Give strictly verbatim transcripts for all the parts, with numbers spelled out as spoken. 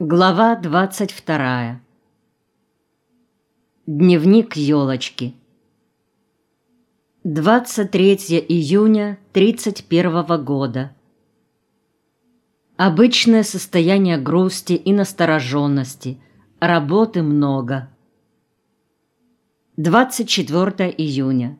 Глава двадцать вторая. Дневник елочки. двадцать третьего июня тридцать первого года. Обычное состояние грусти и настороженности. Работы много. двадцать четвёртого июня.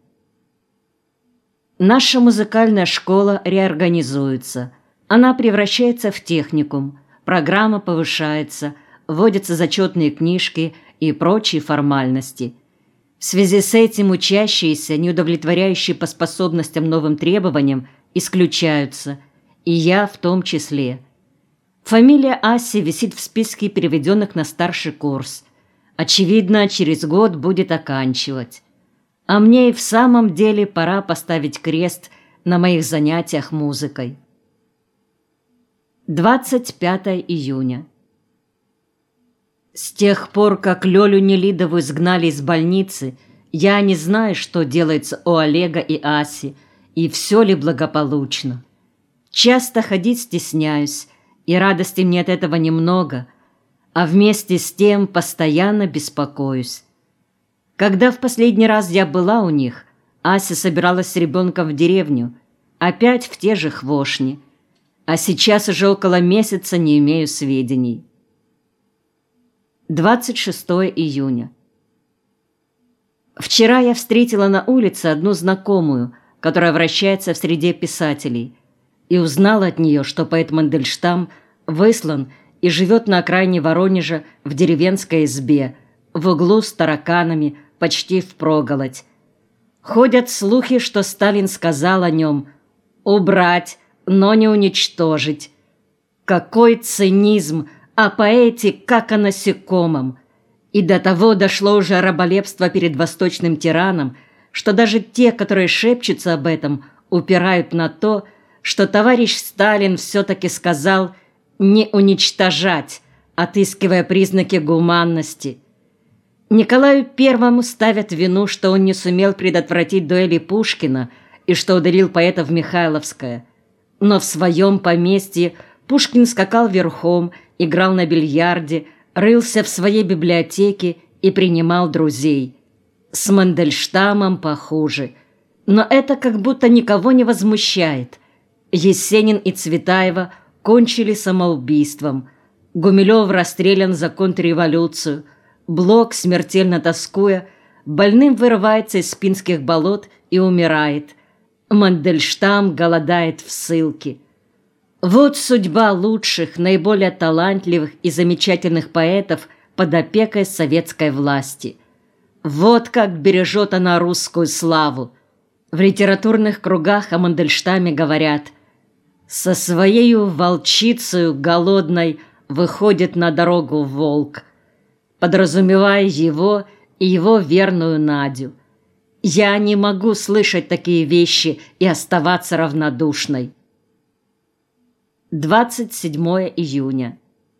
Наша музыкальная школа реорганизуется. Она превращается в техникум. Программа повышается, вводятся зачетные книжки и прочие формальности. В связи с этим учащиеся, не удовлетворяющие по способностям новым требованиям, исключаются, и я в том числе. Фамилия Аси висит в списке переведенных на старший курс. Очевидно, через год будет оканчивать. А мне и в самом деле пора поставить крест на моих занятиях музыкой. двадцать пятого июня. С тех пор, как Лёлю Нелидову изгнали из больницы, я не знаю, что делается у Олега и Аси, и все ли благополучно. Часто ходить стесняюсь, и радости мне от этого немного, а вместе с тем постоянно беспокоюсь. Когда в последний раз я была у них, Ася собиралась с ребенком в деревню, опять в те же Хвошни. А сейчас уже около месяца не имею сведений. двадцать шестого июня. Вчера я встретила на улице одну знакомую, которая вращается в среде писателей, и узнала от нее, что поэт Мандельштам выслан и живет на окраине Воронежа в деревенской избе, в углу с тараканами, почти впроголодь. Ходят слухи, что Сталин сказал о нем «убрать, но не уничтожить». Какой цинизм, о поэте как о насекомом. И до того дошло уже раболепство перед восточным тираном, что даже те, которые шепчутся об этом, упирают на то, что товарищ Сталин все-таки сказал «не уничтожать», отыскивая признаки гуманности. Николаю Первому ставят вину, что он не сумел предотвратить дуэли Пушкина и что ударил поэта в Михайловское. Но в своем поместье Пушкин скакал верхом, играл на бильярде, рылся в своей библиотеке и принимал друзей. С Мандельштамом похуже. Но это как будто никого не возмущает. Есенин и Цветаева кончили самоубийством. Гумилев расстрелян за контрреволюцию. Блок, смертельно тоскуя, больным вырывается из Пинских болот и умирает. Мандельштам голодает в ссылке. Вот судьба лучших, наиболее талантливых и замечательных поэтов под опекой советской власти. Вот как бережет она русскую славу. В литературных кругах о Мандельштаме говорят: «Со своею волчицею голодной выходит на дорогу волк», подразумевая его и его верную Надю. Я не могу слышать такие вещи и оставаться равнодушной. двадцать седьмого июня.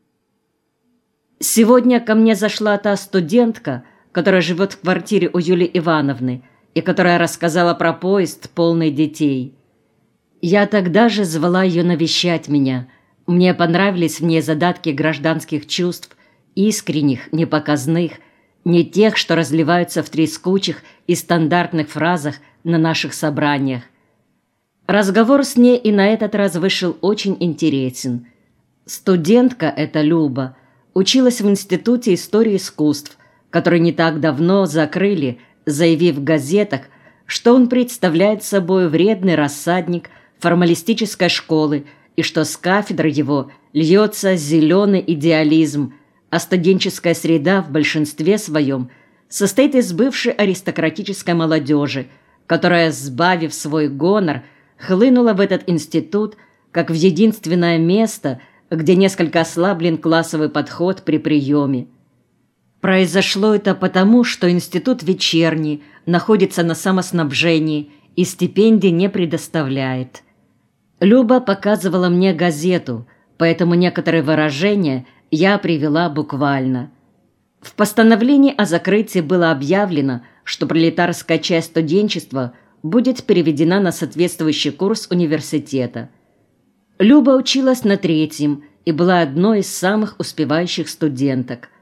Сегодня ко мне зашла та студентка, которая живет в квартире у Юлии Ивановны и которая рассказала про поезд, полный детей. Я тогда же звала ее навещать меня. Мне понравились в ней задатки гражданских чувств, искренних, непоказных, не тех, что разливаются в трескучих и стандартных фразах на наших собраниях. Разговор с ней и на этот раз вышел очень интересен. Студентка эта Люба училась в Институте истории искусств, который не так давно закрыли, заявив в газетах, что он представляет собой вредный рассадник формалистической школы и что с кафедры его льется зеленый идеализм, а студенческая среда в большинстве своем состоит из бывшей аристократической молодежи, которая, сбавив свой гонор, хлынула в этот институт как в единственное место, где несколько ослаблен классовый подход при приеме. Произошло это потому, что институт вечерний, находится на самоснабжении и стипендий не предоставляет. Люба показывала мне газету, поэтому некоторые выражения я привела буквально. В постановлении о закрытии было объявлено, что пролетарская часть студенчества будет переведена на соответствующий курс университета. Люба училась на третьем и была одной из самых успевающих студенток.